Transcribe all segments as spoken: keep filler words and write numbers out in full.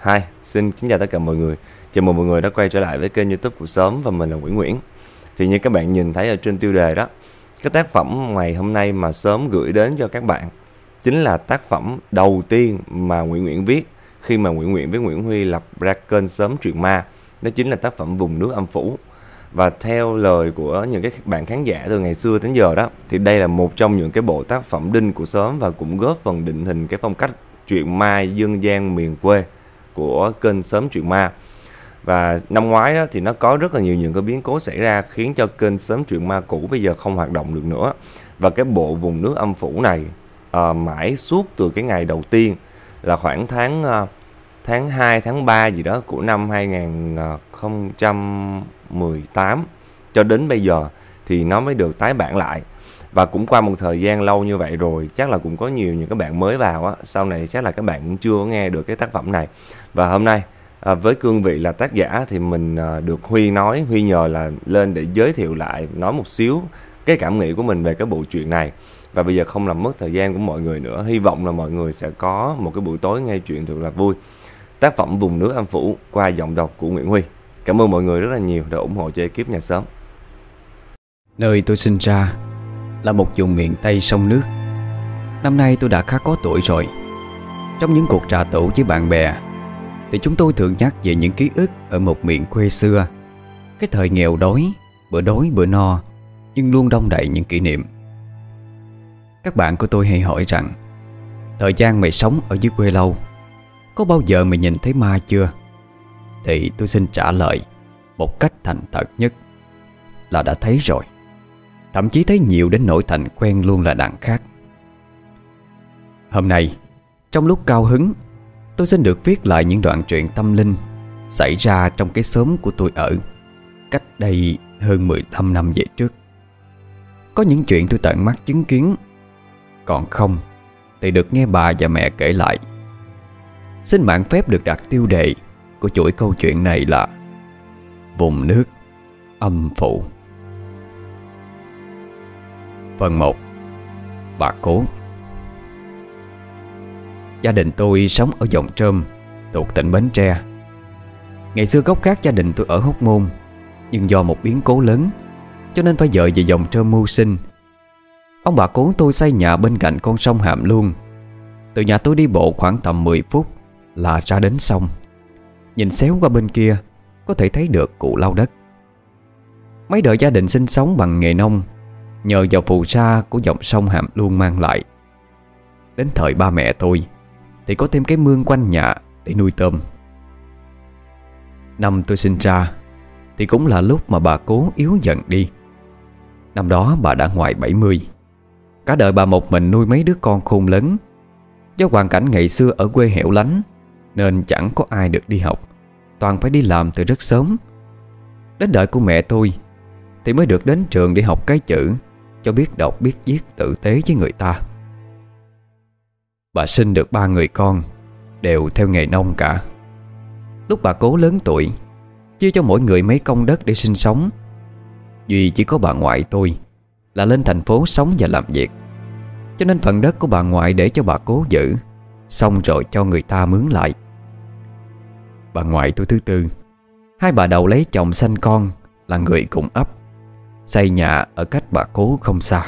Hi, xin kính chào tất cả mọi người. Chào mừng mọi người đã quay trở lại với kênh YouTube của Xóm và mình là Nguyễn Nguyễn. Thì như các bạn nhìn thấy ở trên tiêu đề đó, cái tác phẩm ngày hôm nay mà Xóm gửi đến cho các bạn chính là tác phẩm đầu tiên mà Nguyễn Nguyễn viết khi mà Nguyễn Nguyễn với Nguyễn Huy lập ra kênh Xóm Truyện Ma. Đó chính là tác phẩm Vùng Nước Âm Phủ. Và theo lời của những cái bạn khán giả từ ngày xưa đến giờ đó, thì đây là một trong những cái bộ tác phẩm đinh của Xóm và cũng góp phần định hình cái phong cách truyện ma dân gian miền quê của kênh Xóm Truyện Ma. Và năm ngoái đó, thì nó có rất là nhiều những cái biến cố xảy ra khiến cho kênh Xóm Truyện Ma cũ bây giờ không hoạt động được nữa. Và cái bộ Vùng Nước Âm Phủ này à, mãi suốt từ cái ngày đầu tiên là khoảng tháng à, tháng hai, tháng ba gì đó của năm hai không một tám cho đến bây giờ thì nó mới được tái bản lại. Và cũng qua một thời gian lâu như vậy rồi, chắc là cũng có nhiều những các bạn mới vào á, sau này chắc là các bạn cũng chưa nghe được cái tác phẩm này. Và hôm nay à, với cương vị là tác giả thì mình à, được Huy nói, Huy nhờ là lên để giới thiệu lại, nói một xíu cái cảm nghĩ của mình về cái bộ truyện này. Và bây giờ không làm mất thời gian của mọi người nữa, hy vọng là mọi người sẽ có một cái buổi tối nghe chuyện thật là vui. Tác phẩm Vùng Nước Âm Phủ qua giọng đọc của Nguyễn Huy. Cảm ơn mọi người rất là nhiều đã ủng hộ cho ekip nhà Xóm. Nơi tôi sinh ra là một vùng miền Tây sông nước. Năm nay tôi đã khá có tuổi rồi. Trong những cuộc trà tủ với bạn bè thì chúng tôi thường nhắc về những ký ức ở một miền quê xưa. Cái thời nghèo đói, bữa đói bữa no, nhưng luôn đong đầy những kỷ niệm. Các bạn của tôi hay hỏi rằng: thời gian mày sống ở dưới quê lâu, có bao giờ mày nhìn thấy ma chưa? Thì tôi xin trả lời một cách thành thật nhất là đã thấy rồi. Thậm chí thấy nhiều đến nỗi thành quen luôn là đằng khác. Hôm nay, trong lúc cao hứng, tôi xin được viết lại những đoạn truyện tâm linh xảy ra trong cái xóm của tôi ở cách đây hơn mười lăm năm về trước. Có những chuyện tôi tận mắt chứng kiến, còn không thì được nghe bà và mẹ kể lại. Xin mạn phép được đặt tiêu đề của chuỗi câu chuyện này là Vùng Nước Âm Phủ. Phần một. Bà Cố. Gia đình tôi sống ở Giồng Trôm, thuộc tỉnh Bến Tre. Ngày xưa gốc gác gia đình tôi ở Hóc Môn, nhưng do một biến cố lớn cho nên phải dời về Giồng Trôm mưu sinh. Ông bà Cố tôi xây nhà bên cạnh con sông Hàm Luông. Từ nhà tôi đi bộ khoảng tầm mười phút là ra đến sông. Nhìn xéo qua bên kia có thể thấy được cụ lau đất. Mấy đời gia đình sinh sống bằng nghề nông, nhờ vào phù sa của dòng sông Hàm Luông mang lại. Đến thời ba mẹ tôi thì có thêm cái mương quanh nhà để nuôi tôm. Năm tôi sinh ra thì cũng là lúc mà bà Cố yếu dần đi. Năm đó bà đã ngoài bảy mươi. Cả đời bà một mình nuôi mấy đứa con khôn lớn. Do hoàn cảnh ngày xưa ở quê hẻo lánh nên chẳng có ai được đi học, toàn phải đi làm từ rất sớm. Đến đời của mẹ tôi thì mới được đến trường để học cái chữ, cho biết đọc biết viết tử tế với người ta. Bà sinh được ba người con, đều theo nghề nông cả. Lúc bà Cố lớn tuổi, chia cho mỗi người mấy công đất để sinh sống. Duy chỉ có bà ngoại tôi là lên thành phố sống và làm việc, cho nên phần đất của bà ngoại để cho bà Cố giữ, xong rồi cho người ta mướn lại. Bà ngoại tôi thứ tư, hai bà đầu lấy chồng sanh con là người cùng ấp, xây nhà ở cách bà Cố không xa.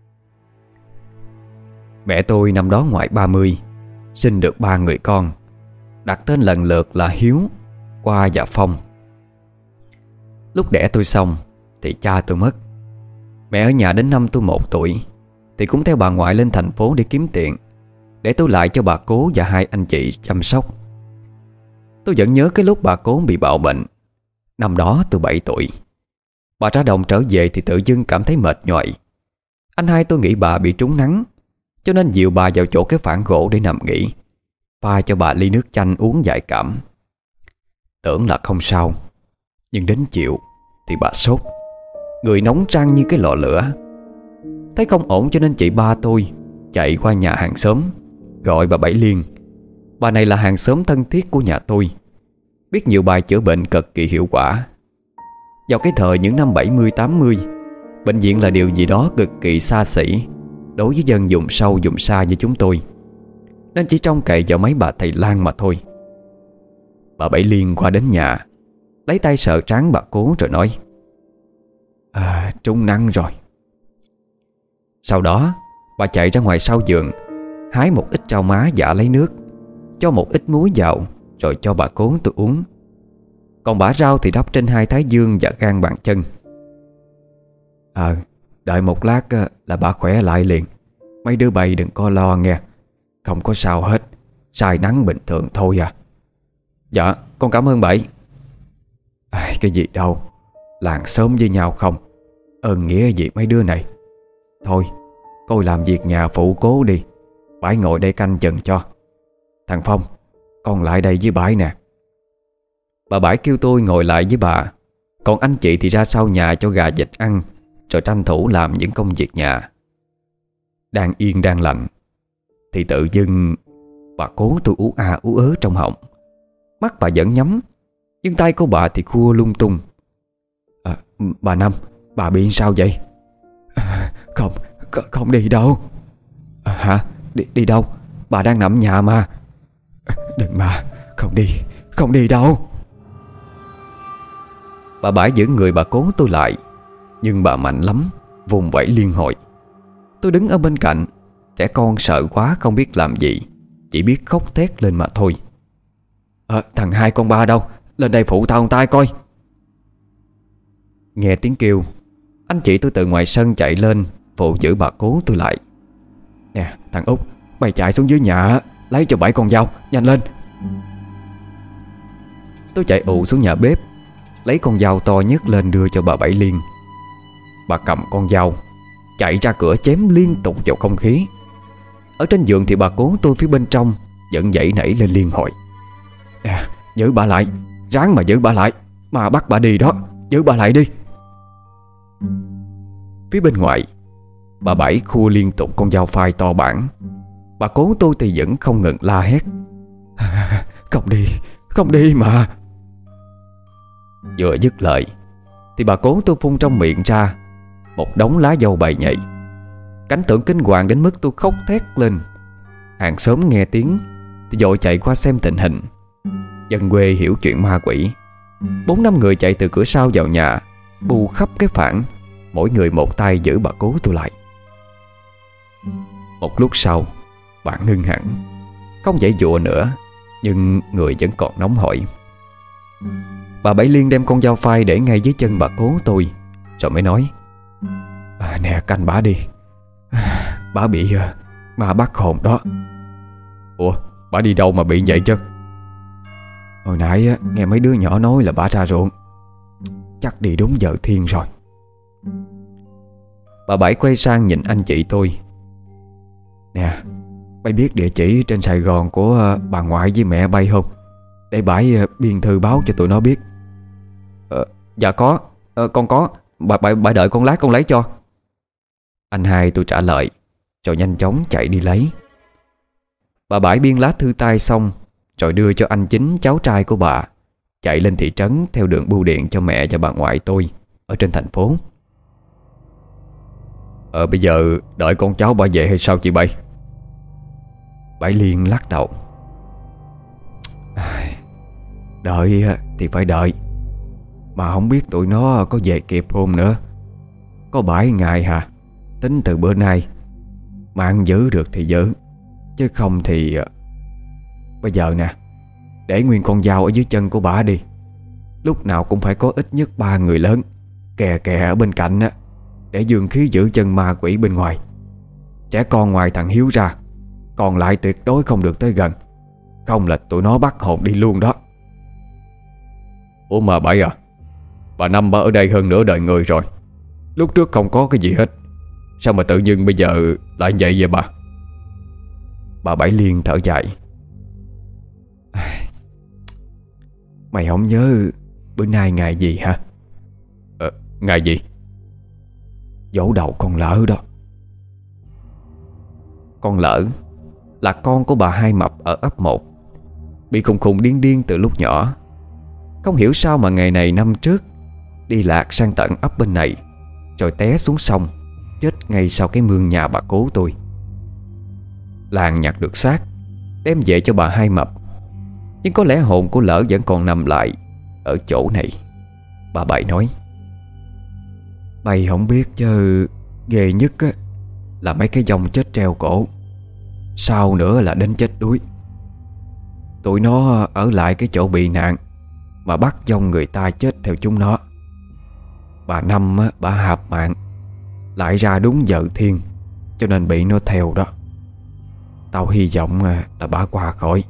Mẹ tôi năm đó ngoài ba mươi, sinh được ba người con, đặt tên lần lượt là Hiếu, Qua và Phong. Lúc đẻ tôi xong thì cha tôi mất. Mẹ ở nhà đến năm tôi một tuổi thì cũng theo bà ngoại lên thành phố để kiếm tiền, để tôi lại cho bà Cố và hai anh chị chăm sóc. Tôi vẫn nhớ cái lúc bà Cố bị bạo bệnh. Năm đó tôi bảy tuổi. Bà ra đồng trở về thì tự dưng cảm thấy mệt nhoài. Anh hai tôi nghĩ bà bị trúng nắng, cho nên dìu bà vào chỗ cái phản gỗ để nằm nghỉ, pha cho bà ly nước chanh uống giải cảm. Tưởng là không sao, nhưng đến chiều thì bà sốt, người nóng rang như cái lò lửa. Thấy không ổn cho nên chị ba tôi chạy qua nhà hàng xóm, gọi bà Bảy Liên. Bà này là hàng xóm thân thiết của nhà tôi, biết nhiều bài chữa bệnh cực kỳ hiệu quả. Vào cái thời những năm bảy mươi tám mươi, bệnh viện là điều gì đó cực kỳ xa xỉ đối với dân vùng sâu vùng xa như chúng tôi, nên chỉ trông cậy vào mấy bà thầy lang mà thôi. Bà Bảy Liên qua đến nhà, lấy tay sờ trán bà Cố rồi nói: À, trúng nắng rồi. Sau đó bà chạy ra ngoài sau giường, hái một ít rau má giã lấy nước, cho một ít muối vào, rồi cho bà Cố tôi uống. Còn bả rau thì đắp trên hai thái dương và gan bàn chân. Ờ, đợi một lát là bà khỏe lại liền. Mấy đứa bay đừng có lo nghe. Không có sao hết,晒nắng bình thường thôi à. Dạ, con cảm ơn Bảy. À, cái gì đâu, làng xóm với nhau không, ơn nghĩa gì mấy đứa này. Thôi, coi làm việc nhà phụ Cố đi, Bảy ngồi đây canh chừng cho. Thằng Phong, con lại đây với Bảy nè. Bà Bảy kêu tôi ngồi lại với bà, còn anh chị thì ra sau nhà cho gà vịt ăn, rồi tranh thủ làm những công việc nhà. Đang yên đang lành thì tự dưng bà Cố tôi ú a ú ớ trong họng. Mắt bà vẫn nhắm, nhưng tay của bà thì khua lung tung. À, bà Năm, bà bị sao vậy? À, không, không đi đâu. À, hả? Đi, đi đâu? Bà đang nằm nhà mà. À, đừng mà, không đi, không đi đâu. Bà Bảy giữ người bà Cố tôi lại, nhưng bà mạnh lắm, vùng vẫy liên hồi. Tôi đứng ở bên cạnh, trẻ con sợ quá không biết làm gì, chỉ biết khóc thét lên mà thôi. À, thằng hai con ba đâu? Lên đây phụ tao một tay coi. Nghe tiếng kêu, anh chị tôi từ ngoài sân chạy lên phụ giữ bà Cố tôi lại. Nè thằng Út, mày chạy xuống dưới nhà lấy cho Bảy con dao, nhanh lên. Tôi chạy ù xuống nhà bếp, lấy con dao to nhất lên đưa cho bà Bảy Liên. Bà cầm con dao chạy ra cửa chém liên tục vào không khí. Ở trên giường thì bà Cố tôi phía bên trong vẫn dậy nảy lên liên hồi. À, giữ bà lại, ráng mà giữ bà lại, mà bắt bà đi đó, giữ bà lại đi. Phía bên ngoài, bà Bảy khua liên tục con dao phai to bản. Bà Cố tôi thì vẫn không ngừng la hét. Không đi, không đi mà. Vừa dứt lời thì bà Cố tôi phun trong miệng ra một đống lá dâu bầy nhầy. Cảnh tượng kinh hoàng đến mức tôi khóc thét lên. Hàng xóm nghe tiếng thì vội chạy qua xem tình hình. Dân quê hiểu chuyện ma quỷ, bốn năm người chạy từ cửa sau vào nhà, bù khắp cái phản, mỗi người một tay giữ bà Cố tôi lại. Một lúc sau, bà ngưng hẳn, không dãy dụa nữa, nhưng người vẫn còn nóng hổi. Bà Bảy Liên đem con dao phai để ngay dưới chân bà Cố tôi, rồi mới nói: à, nè canh bà đi, bà bị uh, ma bắt hồn đó. Ủa, bà đi đâu mà bị vậy chứ? Hồi nãy uh, nghe mấy đứa nhỏ nói là bà ra ruộng, chắc đi đúng giờ thiên rồi. Bà Bảy quay sang nhìn anh chị tôi. Nè, bay biết địa chỉ trên Sài Gòn của uh, bà ngoại với mẹ bay không? Để Bảy uh, biên thư báo cho tụi nó biết. Ờ, dạ có, ờ, con có. Bà, bà, bà đợi con lát con lấy cho. Anh hai tôi trả lời, rồi nhanh chóng chạy đi lấy. Bà Bảy biên lá thư tay xong, rồi đưa cho anh Chính, cháu trai của bà, chạy lên thị trấn theo đường bưu điện cho mẹ và bà ngoại tôi ở trên thành phố. Ờ bây giờ đợi con cháu bà về hay sao chị Bảy? Bảy Liên lắc đầu. Đợi thì phải đợi, mà không biết tụi nó có về kịp không nữa. Có bảy ngày hả? Tính từ bữa nay, mạng giữ được thì giữ, chứ không thì... Bây giờ nè, để nguyên con dao ở dưới chân của bà đi. Lúc nào cũng phải có ít nhất ba người lớn kè kè ở bên cạnh á, để dương khí giữ chân ma quỷ bên ngoài. Trẻ con ngoài thằng Hiếu ra, còn lại tuyệt đối không được tới gần, không là tụi nó bắt hồn đi luôn đó. Ủa mà Bảy à, bà Năm bà ở đây hơn nửa đời người rồi, lúc trước không có cái gì hết, sao mà tự nhiên bây giờ lại vậy vậy bà? Bà Bảy Liên thở dài. Mày không nhớ bữa nay ngày gì hả? Ờ, ngày gì? Dỗ đầu con Lỡ đó. Con Lỡ là con của bà Hai Mập ở ấp một, bị khùng khùng điên điên từ lúc nhỏ. Không hiểu sao mà ngày này năm trước đi lạc sang tận ấp bên này, rồi té xuống sông, chết ngay sau cái mương nhà bà Cố tôi. Làng nhặt được xác, đem về cho bà Hai Mập. Nhưng có lẽ hồn của Lỡ vẫn còn nằm lại ở chỗ này. Bà Bảy nói: "Mày không biết chứ, ghê nhất á là mấy cái dòng chết treo cổ, sau nữa là đến chết đuối. Tụi nó ở lại cái chỗ bị nạn mà bắt dòng người ta chết theo chúng nó. Bà Năm á, bà hạp mạng lại ra đúng giờ thiên, cho nên bị nó theo đó. Tao hy vọng là bà qua khỏi."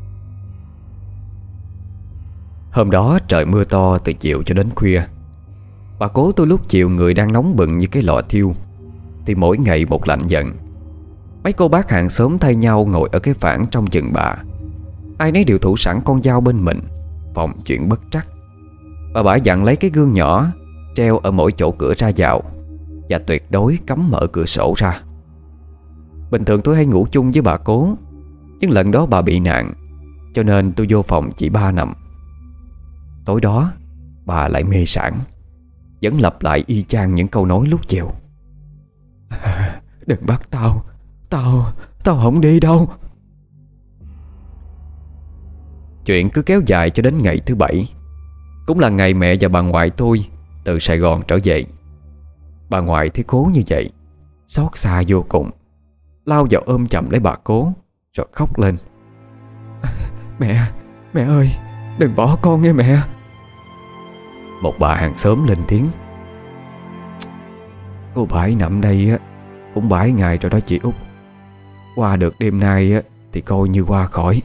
Hôm đó trời mưa to từ chiều cho đến khuya. Bà cố tôi lúc chiều người đang nóng bừng như cái lò thiêu, thì mỗi ngày một lạnh dần. Mấy cô bác hàng xóm thay nhau ngồi ở cái phản trong chừng bà. Ai nấy đều thủ sẵn con dao bên mình, phòng chuyện bất trắc. Bà bả dặn lấy cái gương nhỏ treo ở mỗi chỗ cửa ra vào, và tuyệt đối cấm mở cửa sổ ra. Bình thường tôi hay ngủ chung với bà cố, nhưng lần đó bà bị nạn, cho nên tôi vô phòng chị ba nằm. Tối đó bà lại mê sảng, vẫn lặp lại y chang những câu nói lúc chiều: "Đừng bắt tao, Tao, tao không đi đâu." Chuyện cứ kéo dài cho đến ngày thứ bảy, cũng là ngày mẹ và bà ngoại tôi từ Sài Gòn trở về. Bà ngoại thấy cố như vậy, xót xa vô cùng, lao vào ôm chầm lấy bà cố rồi khóc lên: "Mẹ, mẹ ơi, đừng bỏ con nghe mẹ." Một bà hàng xóm lên tiếng: "Cô Bảy nằm đây á cũng bảy ngày rồi đó chị Út. Qua được đêm nay á thì coi như qua khỏi."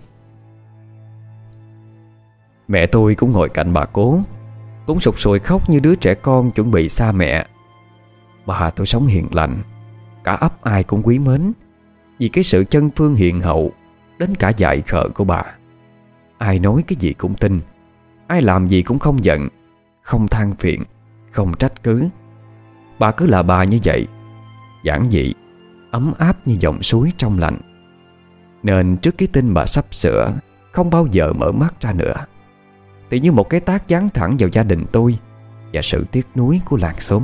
Mẹ tôi cũng ngồi cạnh bà cố, cũng sụt sùi khóc như đứa trẻ con chuẩn bị xa mẹ. Bà tôi sống hiền lành, cả ấp ai cũng quý mến, vì cái sự chân phương hiền hậu đến cả dại khờ của bà. Ai nói cái gì cũng tin, ai làm gì cũng không giận, không than phiền, không trách cứ. Bà cứ là bà như vậy, giản dị, ấm áp như dòng suối trong lành. Nên trước cái tin bà sắp sửa không bao giờ mở mắt ra nữa, thì như một cái tát giáng thẳng vào gia đình tôi và sự tiếc nuối của làng xóm.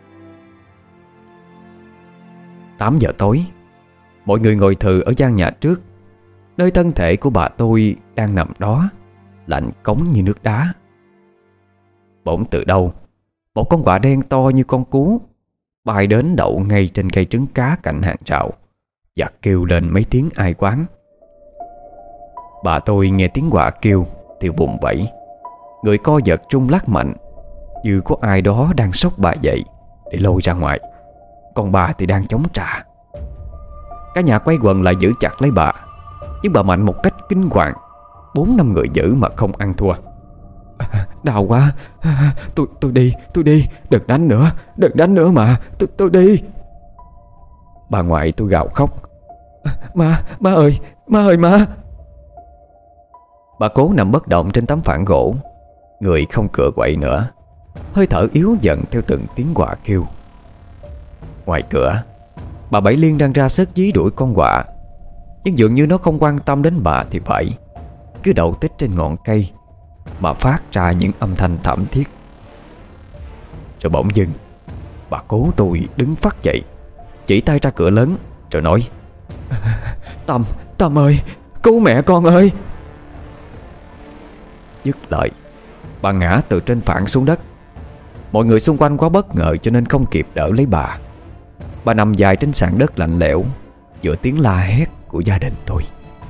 Tám giờ tối, mọi người ngồi thừ ở gian nhà trước, nơi thân thể của bà tôi đang nằm đó, lạnh cống như nước đá. Bỗng từ đâu một con quạ đen to như con cú bay đến đậu ngay trên cây trứng cá cạnh hàng rào và kêu lên mấy tiếng ai quán. Bà tôi nghe tiếng quạ kêu thì vùng vẫy, người co giật trung lắc mạnh, như có ai đó đang xốc bà dậy để lôi ra ngoài. Còn bà thì đang chống trả. Cả nhà quay quần lại giữ chặt lấy bà, nhưng bà mạnh một cách kinh hoàng. Bốn năm người giữ mà không ăn thua. "Đau quá, tôi tôi đi, tôi đi, đừng đánh nữa, đừng đánh nữa mà, tôi tôi đi." Bà ngoại tôi gào khóc: "Má, má ơi, má ơi má." Bà cố nằm bất động trên tấm phản gỗ, người không cựa quậy nữa, hơi thở yếu dần theo từng tiếng quạ kêu. Ngoài cửa, bà Bảy Liên đang ra sức dí đuổi con quạ, nhưng dường như nó không quan tâm đến bà thì phải, cứ đậu tích trên ngọn cây mà phát ra những âm thanh thảm thiết. Rồi bỗng dưng, bà cố tôi đứng phắt dậy, chỉ tay ra cửa lớn rồi nói: "Tâm, Tâm ơi, cứu mẹ con ơi." Dứt lời, bà ngã từ trên phản xuống đất. Mọi người xung quanh quá bất ngờ cho nên không kịp đỡ lấy bà. Bà nằm dài trên sàn đất lạnh lẽo giữa tiếng la hét của gia đình tôi.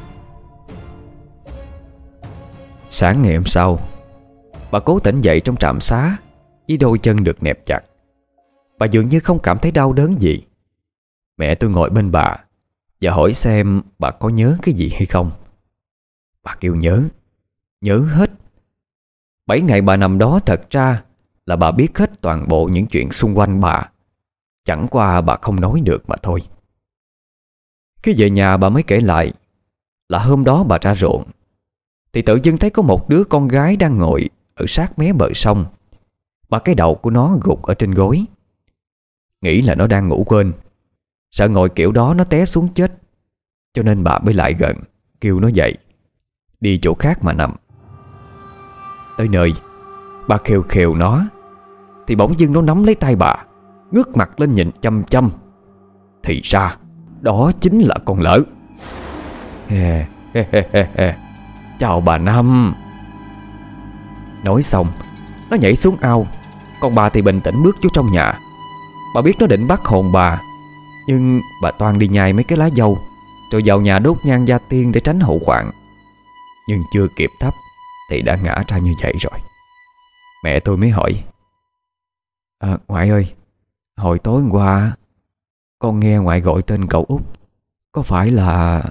Sáng ngày hôm sau, bà cố tỉnh dậy trong trạm xá với đôi chân được nẹp chặt. Bà dường như không cảm thấy đau đớn gì. Mẹ tôi ngồi bên bà và hỏi xem bà có nhớ cái gì hay không. Bà kêu nhớ, nhớ hết. Bảy ngày bà nằm đó thật ra là bà biết hết toàn bộ những chuyện xung quanh bà, chẳng qua bà không nói được mà thôi. Khi về nhà bà mới kể lại là hôm đó bà ra ruộng thì tự dưng thấy có một đứa con gái đang ngồi ở sát mé bờ sông, mà cái đầu của nó gục ở trên gối. Nghĩ là nó đang ngủ quên, sợ ngồi kiểu đó nó té xuống chết, cho nên bà mới lại gần kêu nó dậy, đi chỗ khác mà nằm. Tới nơi, bà khều khều nó thì bỗng dưng nó nắm lấy tay bà, ngước mặt lên nhìn chăm chăm. Thì ra đó chính là con Lỡ. He, he, he, he, he. Chào bà Năm. Nói xong, nó nhảy xuống ao. Còn bà thì bình tĩnh bước vô trong nhà. Bà biết nó định bắt hồn bà, nhưng bà toan đi nhai mấy cái lá dâu rồi vào nhà đốt nhang gia tiên để tránh hậu hoạn. Nhưng chưa kịp thắp thì đã ngã ra như vậy rồi. Mẹ tôi mới hỏi: à, ngoại ơi, hồi tối hôm qua con nghe ngoại gọi tên cậu Út, có phải là...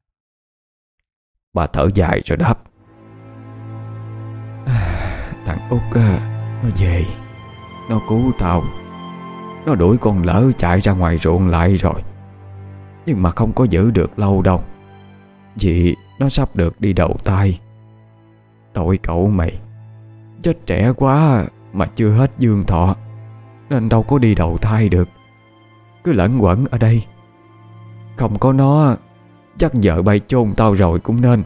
Bà thở dài rồi đáp: à, thằng Út nó về, nó cứu tao. Nó đuổi con lỡ chạy ra ngoài ruộng lại rồi, nhưng mà không có giữ được lâu đâu, vì nó sắp được đi đầu thai. Tội cậu mày, chết trẻ quá mà chưa hết dương thọ, nên đâu có đi đầu thai được, cứ lẩn quẩn ở đây. Không có nó chắc vợ bay chôn tao rồi cũng nên.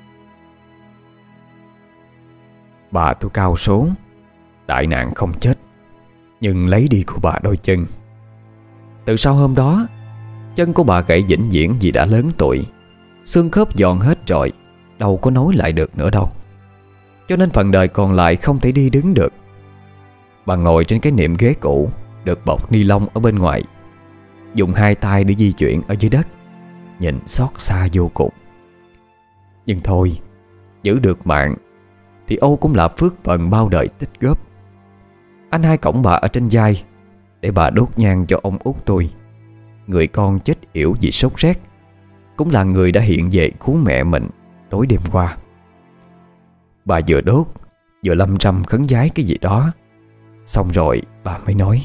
Bà tôi cao số, đại nạn không chết, nhưng lấy đi của bà đôi chân. Từ sau hôm đó, chân của bà gãy vĩnh viễn vì đã lớn tuổi, xương khớp giòn hết rồi, đâu có nối lại được nữa đâu. Cho nên phần đời còn lại không thể đi đứng được. Bà ngồi trên cái nệm ghế cũ được bọc ni lông ở bên ngoài, dùng hai tay để di chuyển ở dưới đất, nhìn xót xa vô cùng. Nhưng thôi, giữ được mạng thì Âu cũng là phước phần bao đời tích góp. Anh hai cõng bà ở trên vai để bà đốt nhang cho ông Út tôi, người con chết yểu vì sốt rét, cũng là người đã hiện về cứu mẹ mình tối đêm qua. Bà vừa đốt vừa lâm râm khấn vái cái gì đó. Xong rồi bà mới nói: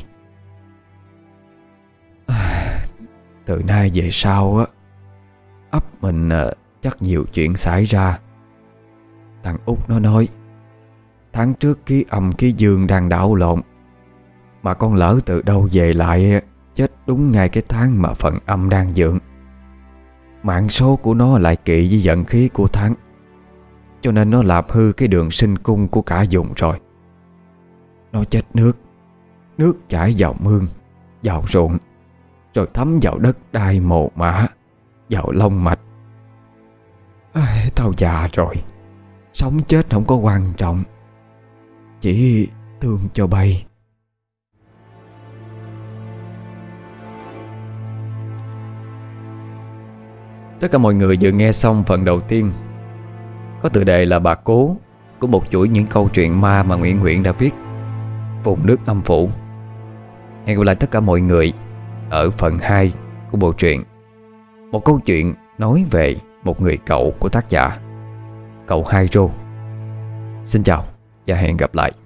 à, từ nay về sau á, ấp mình à, chắc nhiều chuyện xảy ra. Thằng Út nó nói tháng trước ký âm ký dương đang đảo lộn, mà con lỡ từ đâu về lại chết đúng ngay cái tháng mà phần âm đang dựng. Mạng số của nó lại kỵ với vận khí của tháng, cho nên nó làm hư cái đường sinh cung của cả vùng rồi. Nó chết nước, nước chảy vào mương, vào ruộng, rồi thấm vào đất đai mồ mả, vào lông mạch. À, tao già rồi, sống chết không có quan trọng, chỉ thương cho bay. Tất cả mọi người vừa nghe xong phần đầu tiên có tựa đề là Bà Cố, của một chuỗi những câu chuyện ma mà Nguyễn Nguyễn đã viết, Vùng Nước Âm Phủ. Hẹn gặp lại tất cả mọi người ở phần hai của bộ truyện, một câu chuyện nói về một người cậu của tác giả Cậu Hai Rô. Xin chào và hẹn gặp lại.